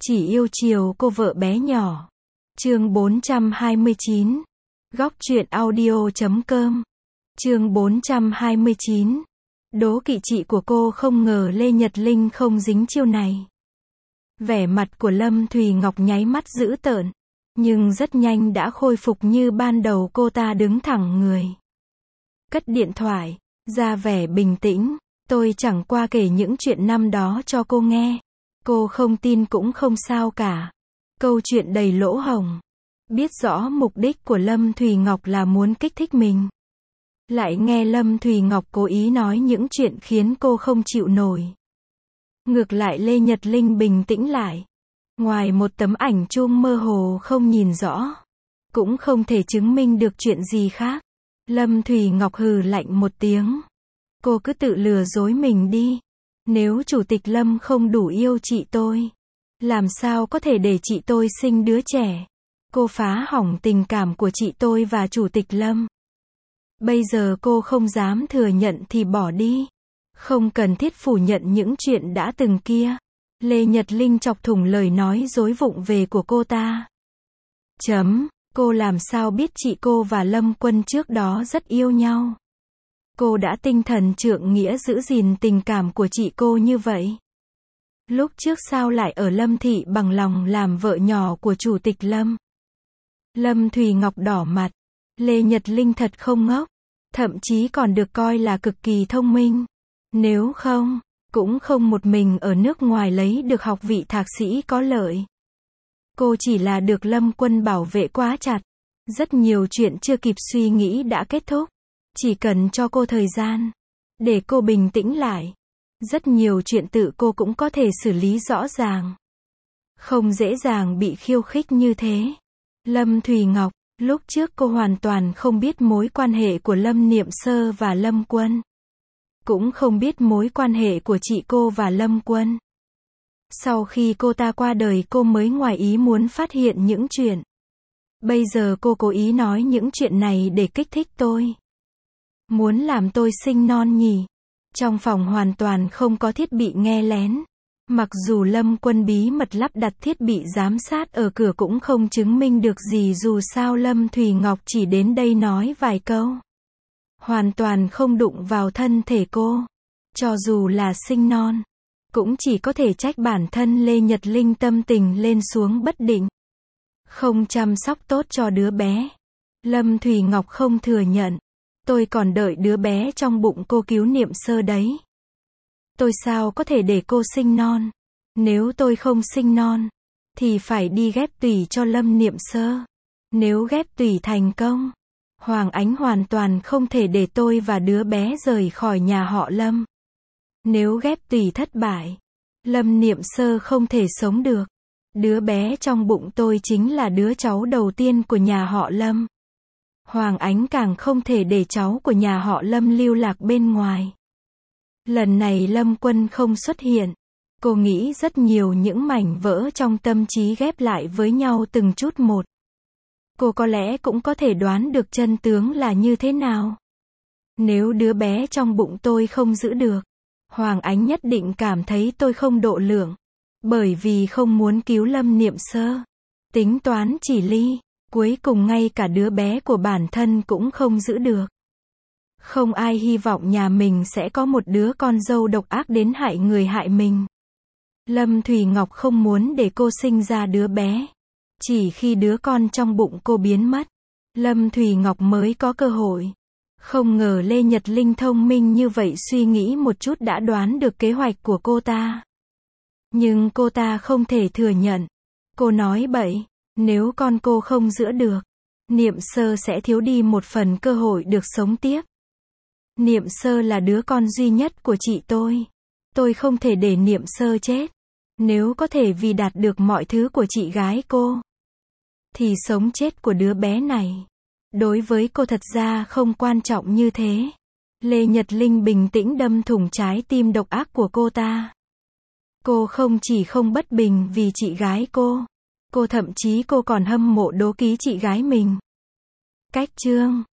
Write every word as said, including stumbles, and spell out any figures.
Chỉ yêu chiều cô vợ bé nhỏ. Chương bốn trăm hai mươi chín. Góc truyện audio chấm com. Chương bốn trăm hai mươi chín. Đố kỵ chị của cô không ngờ Lê Nhật Linh không dính chiêu này. Vẻ mặt của Lâm Thùy Ngọc nháy mắt dữ tợn, nhưng rất nhanh đã khôi phục như ban đầu. Cô ta đứng thẳng người, cất điện thoại, ra vẻ bình tĩnh. Tôi chẳng qua kể những chuyện năm đó cho cô nghe. Cô không tin cũng không sao cả. Câu chuyện đầy lỗ hổng. Biết rõ mục đích của Lâm Thùy Ngọc là muốn kích thích mình, lại nghe Lâm Thùy Ngọc cố ý nói những chuyện khiến cô không chịu nổi. Ngược lại Lê Nhật Linh bình tĩnh lại. Ngoài một tấm ảnh chung mơ hồ không nhìn rõ, cũng không thể chứng minh được chuyện gì khác. Lâm Thùy Ngọc hừ lạnh một tiếng. Cô cứ tự lừa dối mình đi. Nếu Chủ tịch Lâm không đủ yêu chị tôi, làm sao có thể để chị tôi sinh đứa trẻ. Cô phá hỏng tình cảm của chị tôi và Chủ tịch Lâm. Bây giờ cô không dám thừa nhận thì bỏ đi. Không cần thiết phủ nhận những chuyện đã từng kia. Lê Nhật Linh chọc thủng lời nói dối vụng về của cô ta. Chấm, cô làm sao biết chị cô và Lâm Quân trước đó rất yêu nhau. Cô đã tinh thần trượng nghĩa giữ gìn tình cảm của chị cô như vậy. Lúc trước sao lại ở Lâm Thị bằng lòng làm vợ nhỏ của Chủ tịch Lâm. Lâm Thùy Ngọc đỏ mặt. Lê Nhật Linh thật không ngốc, thậm chí còn được coi là cực kỳ thông minh. Nếu không, cũng không một mình ở nước ngoài lấy được học vị thạc sĩ có lợi. Cô chỉ là được Lâm Quân bảo vệ quá chặt. Rất nhiều chuyện chưa kịp suy nghĩ đã kết thúc. Chỉ cần cho cô thời gian, để cô bình tĩnh lại, rất nhiều chuyện tự cô cũng có thể xử lý rõ ràng. Không dễ dàng bị khiêu khích như thế. Lâm Thùy Ngọc, lúc trước cô hoàn toàn không biết mối quan hệ của Lâm Niệm Sơ và Lâm Quân. Cũng không biết mối quan hệ của chị cô và Lâm Quân. Sau khi cô ta qua đời cô mới ngoài ý muốn phát hiện những chuyện. Bây giờ cô cố ý nói những chuyện này để kích thích tôi. Muốn làm tôi sinh non nhỉ? Trong phòng hoàn toàn không có thiết bị nghe lén. Mặc dù Lâm Quân bí mật lắp đặt thiết bị giám sát ở cửa cũng không chứng minh được gì, dù sao Lâm Thùy Ngọc chỉ đến đây nói vài câu. Hoàn toàn không đụng vào thân thể cô. Cho dù là sinh non, cũng chỉ có thể trách bản thân Lê Nhật Linh tâm tình lên xuống bất định. Không chăm sóc tốt cho đứa bé. Lâm Thùy Ngọc không thừa nhận. Tôi còn đợi đứa bé trong bụng cô cứu Niệm Sơ đấy. Tôi sao có thể để cô sinh non. Nếu tôi không sinh non, thì phải đi ghép tủy cho Lâm Niệm Sơ. Nếu ghép tủy thành công, Hoàng Ánh hoàn toàn không thể để tôi và đứa bé rời khỏi nhà họ Lâm. Nếu ghép tủy thất bại, Lâm Niệm Sơ không thể sống được. Đứa bé trong bụng tôi chính là đứa cháu đầu tiên của nhà họ Lâm. Hoàng Ánh càng không thể để cháu của nhà họ Lâm lưu lạc bên ngoài. Lần này Lâm Quân không xuất hiện. Cô nghĩ rất nhiều những mảnh vỡ trong tâm trí ghép lại với nhau từng chút một. Cô có lẽ cũng có thể đoán được chân tướng là như thế nào. Nếu đứa bé trong bụng tôi không giữ được, Hoàng Ánh nhất định cảm thấy tôi không độ lượng. Bởi vì không muốn cứu Lâm Niệm Sơ. Tính toán chỉ ly. Cuối cùng ngay cả đứa bé của bản thân cũng không giữ được. Không ai hy vọng nhà mình sẽ có một đứa con dâu độc ác đến hại người hại mình. Lâm Thùy Ngọc không muốn để cô sinh ra đứa bé. Chỉ khi đứa con trong bụng cô biến mất, Lâm Thùy Ngọc mới có cơ hội. Không ngờ Lê Nhật Linh thông minh như vậy, suy nghĩ một chút đã đoán được kế hoạch của cô ta. Nhưng cô ta không thể thừa nhận. Cô nói bậy. Nếu con cô không giữ được, Niệm Sơ sẽ thiếu đi một phần cơ hội được sống tiếp. Niệm Sơ là đứa con duy nhất của chị tôi. Tôi không thể để Niệm Sơ chết. Nếu có thể vì đạt được mọi thứ của chị gái cô, thì sống chết của đứa bé này, đối với cô thật ra không quan trọng như thế. Lê Nhật Linh bình tĩnh đâm thủng trái tim độc ác của cô ta. Cô không chỉ không bất bình vì chị gái cô. Cô thậm chí cô còn hâm mộ đố ký chị gái mình. Cách chương